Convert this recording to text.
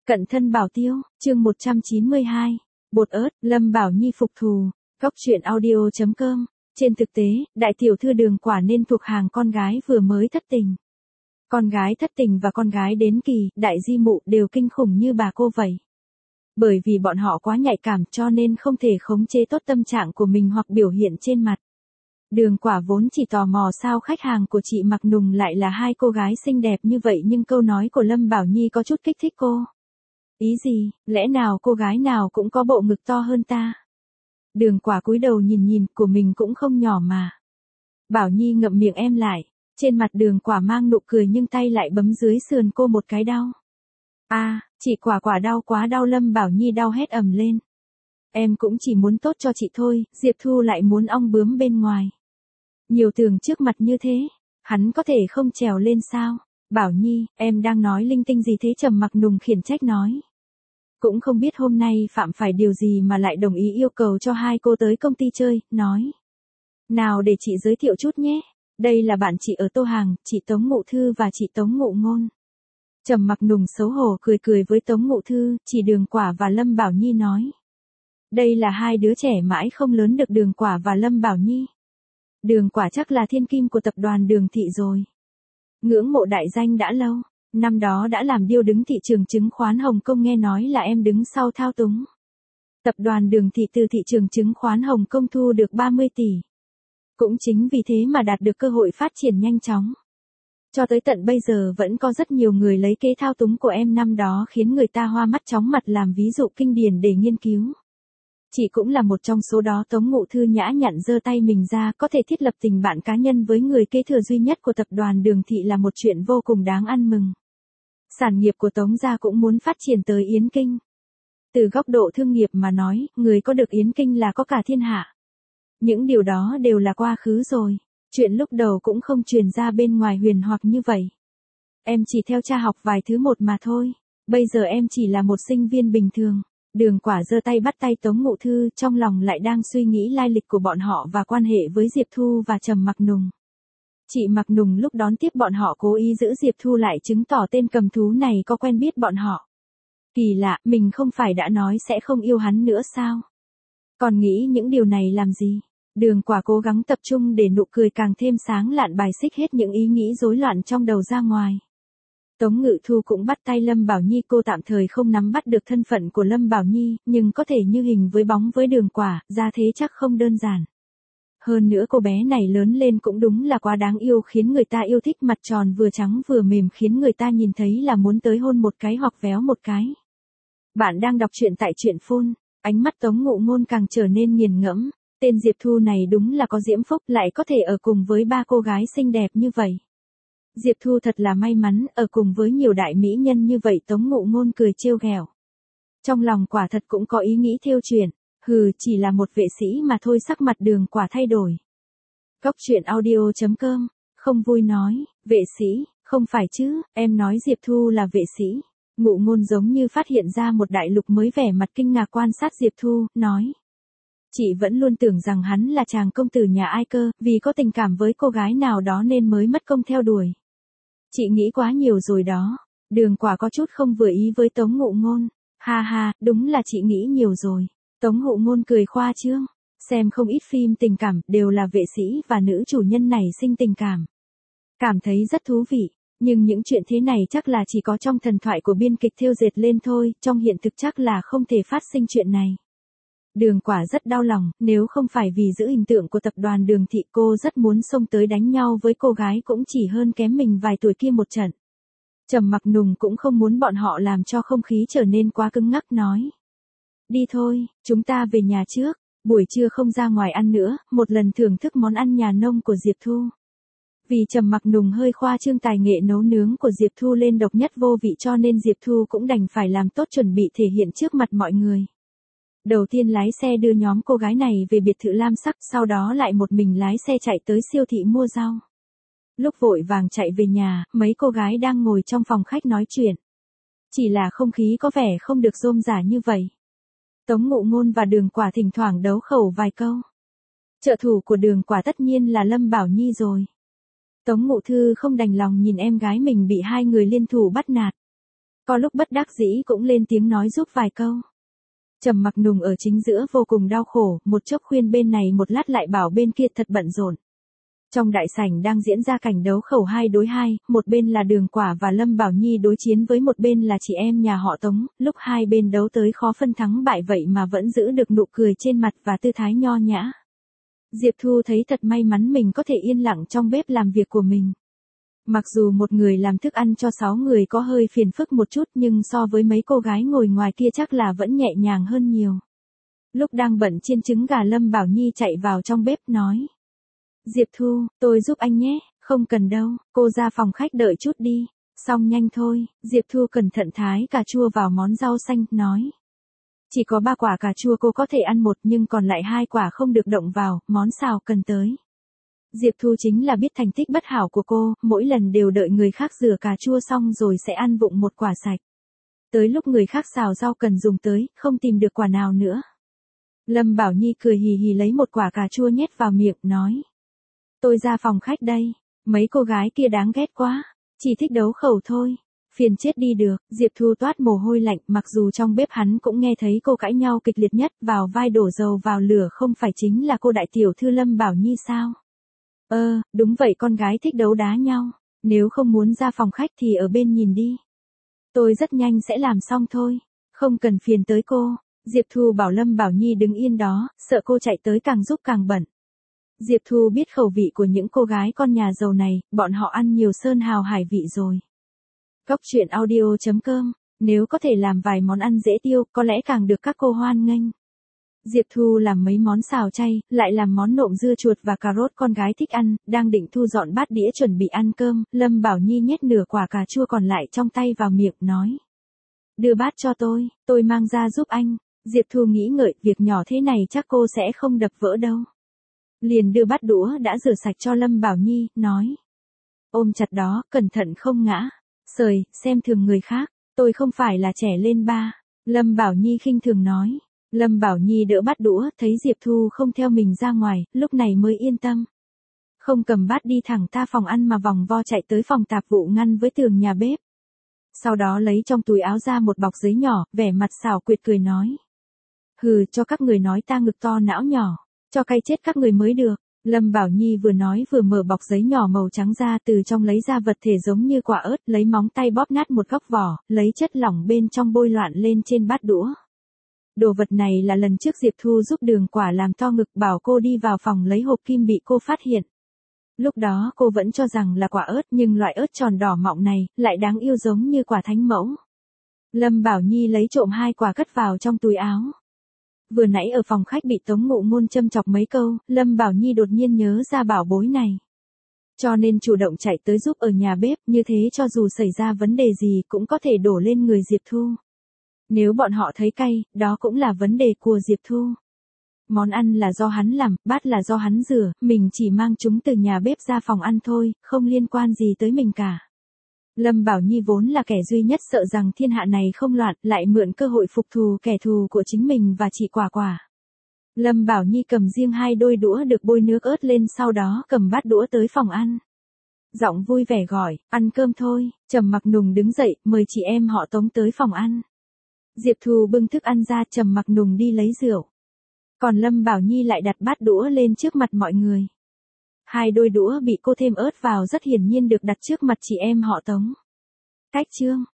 Cận thân bảo tiêu, chương 192. Bột ớt, Lâm Bảo Nhi phục thù. Góc truyện audio.com. Trên thực tế, đại tiểu thư Đường Quả nên thuộc hàng con gái vừa mới thất tình. Con gái thất tình và con gái đến kỳ, đại di mụ đều kinh khủng như bà cô vậy. Bởi vì bọn họ quá nhạy cảm cho nên không thể khống chế tốt tâm trạng của mình hoặc biểu hiện trên mặt. Đường Quả vốn chỉ tò mò sao khách hàng của chị Mặc Nùng lại là hai cô gái xinh đẹp như vậy, nhưng câu nói của Lâm Bảo Nhi có chút kích thích cô. Ý gì, lẽ nào cô gái nào cũng có bộ ngực to hơn ta? Đường Quả cúi đầu nhìn của mình cũng không nhỏ mà. Bảo Nhi ngậm miệng em lại, trên mặt Đường Quả mang nụ cười nhưng tay lại bấm dưới sườn cô một cái đau. Chị Quả đau quá đau. Lâm Bảo Nhi đau hét ầm lên. Em cũng chỉ muốn tốt cho chị thôi, Diệp Thu lại muốn ong bướm bên ngoài. Nhiều tường trước mặt như thế, hắn có thể không trèo lên sao? Bảo Nhi, em đang nói linh tinh gì thế? Trầm Mặc Nùng khiển trách nói. Cũng không biết hôm nay phạm phải điều gì mà lại đồng ý yêu cầu cho hai cô tới công ty chơi, nói. Nào để chị giới thiệu chút nhé, đây là bạn chị ở Tô Hàng, chị Tống Ngụ Thư và chị Tống Ngụ Ngôn. Trầm Mặc Nùng xấu hổ cười với Tống Ngụ Thư, chị Đường Quả và Lâm Bảo Nhi nói. Đây là hai đứa trẻ mãi không lớn được, Đường Quả và Lâm Bảo Nhi. Đường Quả chắc là thiên kim của tập đoàn Đường Thị rồi. Ngưỡng mộ đại danh đã lâu, năm đó đã làm điêu đứng thị trường chứng khoán Hồng Kông, nghe nói là em đứng sau thao túng. Tập đoàn Đường Thị từ thị trường chứng khoán Hồng Kông thu được 30 tỷ. Cũng chính vì thế mà đạt được cơ hội phát triển nhanh chóng. Cho tới tận bây giờ vẫn có rất nhiều người lấy kế thao túng của em năm đó khiến người ta hoa mắt chóng mặt, làm ví dụ kinh điển để nghiên cứu. Chị cũng là một trong số đó. Tống Ngụ Thư nhã nhặn giơ tay mình ra, có thể thiết lập tình bạn cá nhân với người kế thừa duy nhất của tập đoàn Đường Thị là một chuyện vô cùng đáng ăn mừng. Sản nghiệp của Tống gia cũng muốn phát triển tới Yến Kinh. Từ góc độ thương nghiệp mà nói, người có được Yến Kinh là có cả thiên hạ. Những điều đó đều là quá khứ rồi. Chuyện lúc đầu cũng không truyền ra bên ngoài huyền hoặc như vậy. Em chỉ theo cha học vài thứ một mà thôi. Bây giờ em chỉ là một sinh viên bình thường. Đường Quả giơ tay bắt tay Tống Ngụ Thư, trong lòng lại đang suy nghĩ lai lịch của bọn họ và quan hệ với Diệp Thu và Trầm Mặc Nùng. Chị Mặc Nùng lúc đón tiếp bọn họ cố ý giữ Diệp Thu lại, chứng tỏ tên cầm thú này có quen biết bọn họ. Kỳ lạ, mình không phải đã nói sẽ không yêu hắn nữa sao? Còn nghĩ những điều này làm gì? Đường Quả cố gắng tập trung để nụ cười càng thêm sáng lạn, bài xích hết những ý nghĩ rối loạn trong đầu ra ngoài. Tống Ngự Thu cũng bắt tay Lâm Bảo Nhi, cô tạm thời không nắm bắt được thân phận của Lâm Bảo Nhi, nhưng có thể như hình với bóng với Đường Quả, ra thế chắc không đơn giản. Hơn nữa cô bé này lớn lên cũng đúng là quá đáng yêu, khiến người ta yêu thích, mặt tròn vừa trắng vừa mềm, khiến người ta nhìn thấy là muốn tới hôn một cái hoặc véo một cái. Bạn đang đọc truyện tại truyện phone, ánh mắt Tống Ngụ Ngôn càng trở nên nghiền ngẫm, tên Diệp Thu này đúng là có diễm phúc, lại có thể ở cùng với ba cô gái xinh đẹp như vậy. Diệp Thu thật là may mắn, ở cùng với nhiều đại mỹ nhân như vậy. Tống Ngụ Ngôn cười trêu ghẹo. Trong lòng quả thật cũng có ý nghĩ thêu chuyện, chỉ là một vệ sĩ mà thôi. Sắc mặt Đường Quả thay đổi. Góc truyện audio.com, không vui nói, vệ sĩ, không phải chứ, em nói Diệp Thu là vệ sĩ. Ngụ Ngôn giống như phát hiện ra một đại lục mới, vẻ mặt kinh ngạc quan sát Diệp Thu, nói. Chị vẫn luôn tưởng rằng hắn là chàng công tử nhà ai cơ, vì có tình cảm với cô gái nào đó nên mới mất công theo đuổi. Chị nghĩ quá nhiều rồi đó. Đường Quả có chút không vừa ý với Tống Ngụ Ngôn. Ha, đúng là chị nghĩ nhiều rồi. Tống Ngụ Ngôn cười khoa trương. Xem không ít phim tình cảm, đều là vệ sĩ và nữ chủ nhân nảy sinh tình cảm. Cảm thấy rất thú vị. Nhưng những chuyện thế này chắc là chỉ có trong thần thoại của biên kịch thêu dệt lên thôi, trong hiện thực chắc là không thể phát sinh chuyện này. Đường Quả rất đau lòng, nếu không phải vì giữ hình tượng của tập đoàn Đường Thị, cô rất muốn xông tới đánh nhau với cô gái cũng chỉ hơn kém mình vài tuổi kia một trận. Trầm Mặc Nùng cũng không muốn bọn họ làm cho không khí trở nên quá cứng ngắc, nói. Đi thôi, chúng ta về nhà trước, buổi trưa không ra ngoài ăn nữa, một lần thưởng thức món ăn nhà nông của Diệp Thu. Vì Trầm Mặc Nùng hơi khoa trương tài nghệ nấu nướng của Diệp Thu lên độc nhất vô vị, cho nên Diệp Thu cũng đành phải làm tốt chuẩn bị thể hiện trước mặt mọi người. Đầu tiên lái xe đưa nhóm cô gái này về biệt thự lam sắc, sau đó lại một mình lái xe chạy tới siêu thị mua rau. Lúc vội vàng chạy về nhà, mấy cô gái đang ngồi trong phòng khách nói chuyện. Chỉ là không khí có vẻ không được rôm rả như vậy. Tống Ngụ Ngôn và Đường Quả thỉnh thoảng đấu khẩu vài câu. Trợ thủ của Đường Quả tất nhiên là Lâm Bảo Nhi rồi. Tống Ngụ Thư không đành lòng nhìn em gái mình bị hai người liên thủ bắt nạt. Có lúc bất đắc dĩ cũng lên tiếng nói giúp vài câu. Trầm Mặc Nùng ở chính giữa vô cùng đau khổ, một chốc khuyên bên này một lát lại bảo bên kia thật bận rộn. Trong đại sảnh đang diễn ra cảnh đấu khẩu 2 đối 2, một bên là Đường Quả và Lâm Bảo Nhi đối chiến với một bên là chị em nhà họ Tống, lúc hai bên đấu tới khó phân thắng bại vậy mà vẫn giữ được nụ cười trên mặt và tư thái nho nhã. Diệp Thu thấy thật may mắn mình có thể yên lặng trong bếp làm việc của mình. Mặc dù một người làm thức ăn cho 6 người có hơi phiền phức một chút nhưng so với mấy cô gái ngồi ngoài kia chắc là vẫn nhẹ nhàng hơn nhiều. Lúc đang bận chiên trứng gà Lâm Bảo Nhi chạy vào trong bếp nói. Diệp Thu, tôi giúp anh nhé, không cần đâu, cô ra phòng khách đợi chút đi, xong nhanh thôi, Diệp Thu cẩn thận thái cà chua vào món rau xanh, nói. Chỉ có 3 quả cà chua cô có thể ăn một nhưng còn lại 2 quả không được động vào, món xào cần tới. Diệp Thu chính là biết thành tích bất hảo của cô, mỗi lần đều đợi người khác rửa cà chua xong rồi sẽ ăn vụng một quả sạch. Tới lúc người khác xào rau cần dùng tới, không tìm được quả nào nữa. Lâm Bảo Nhi cười hì hì lấy một quả cà chua nhét vào miệng, nói. Tôi ra phòng khách đây, mấy cô gái kia đáng ghét quá, chỉ thích đấu khẩu thôi, phiền chết đi được. Diệp Thu toát mồ hôi lạnh, mặc dù trong bếp hắn cũng nghe thấy cô cãi nhau kịch liệt nhất, vào vai đổ dầu vào lửa không phải chính là cô đại tiểu thư Lâm Bảo Nhi sao? Đúng vậy, con gái thích đấu đá nhau, nếu không muốn ra phòng khách thì ở bên nhìn đi. Tôi rất nhanh sẽ làm xong thôi, không cần phiền tới cô. Diệp Thu bảo Lâm Bảo Nhi đứng yên đó, sợ cô chạy tới càng giúp càng bận. Diệp Thu biết khẩu vị của những cô gái con nhà giàu này, bọn họ ăn nhiều sơn hào hải vị rồi. Góc truyện audio.com, nếu có thể làm vài món ăn dễ tiêu, có lẽ càng được các cô hoan nghênh. Diệp Thu làm mấy món xào chay, lại làm món nộm dưa chuột và cà rốt con gái thích ăn, đang định thu dọn bát đĩa chuẩn bị ăn cơm, Lâm Bảo Nhi nhét nửa quả cà chua còn lại trong tay vào miệng, nói. Đưa bát cho tôi mang ra giúp anh. Diệp Thu nghĩ ngợi, việc nhỏ thế này chắc cô sẽ không đập vỡ đâu. Liền đưa bát đũa đã rửa sạch cho Lâm Bảo Nhi, nói. Ôm chặt đó, cẩn thận không ngã. Sời, xem thường người khác, tôi không phải là trẻ lên ba. Lâm Bảo Nhi khinh thường nói. Lâm Bảo Nhi đỡ bát đũa, thấy Diệp Thu không theo mình ra ngoài, lúc này mới yên tâm. Không cầm bát đi thẳng ta phòng ăn mà vòng vo chạy tới phòng tạp vụ ngăn với tường nhà bếp. Sau đó lấy trong túi áo ra một bọc giấy nhỏ, vẻ mặt xảo quyệt cười nói. Hừ, cho các người nói ta ngực to não nhỏ, cho cay chết các người mới được. Lâm Bảo Nhi vừa nói vừa mở bọc giấy nhỏ màu trắng ra, từ trong lấy ra vật thể giống như quả ớt, lấy móng tay bóp nát một góc vỏ, lấy chất lỏng bên trong bôi loạn lên trên bát đũa. Đồ vật này là lần trước Diệp Thu giúp Đường Quả làm to ngực, bảo cô đi vào phòng lấy hộp kim bị cô phát hiện. Lúc đó cô vẫn cho rằng là quả ớt, nhưng loại ớt tròn đỏ mọng này lại đáng yêu giống như quả thánh mẫu. Lâm Bảo Nhi lấy trộm 2 quả cất vào trong túi áo. Vừa nãy ở phòng khách bị Tống Ngụ Ngôn châm chọc mấy câu, Lâm Bảo Nhi đột nhiên nhớ ra bảo bối này. Cho nên chủ động chạy tới giúp ở nhà bếp, như thế cho dù xảy ra vấn đề gì cũng có thể đổ lên người Diệp Thu. Nếu bọn họ thấy cay, đó cũng là vấn đề của Diệp Thu. Món ăn là do hắn làm, bát là do hắn rửa, mình chỉ mang chúng từ nhà bếp ra phòng ăn thôi, không liên quan gì tới mình cả. Lâm Bảo Nhi vốn là kẻ duy nhất sợ rằng thiên hạ này không loạn, lại mượn cơ hội phục thù kẻ thù của chính mình và chị Quả Quả. Lâm Bảo Nhi cầm riêng 2 đôi đũa được bôi nước ớt lên, sau đó cầm bát đũa tới phòng ăn. Giọng vui vẻ gọi, ăn cơm thôi. Trầm Mặc Nùng đứng dậy, mời chị em họ Tống tới phòng ăn. Diệp Thu bưng thức ăn ra, Trầm Mặc Nùng đi lấy rượu. Còn Lâm Bảo Nhi lại đặt bát đũa lên trước mặt mọi người. 2 đôi đũa bị cô thêm ớt vào rất hiển nhiên được đặt trước mặt chị em họ Tống. Cách chương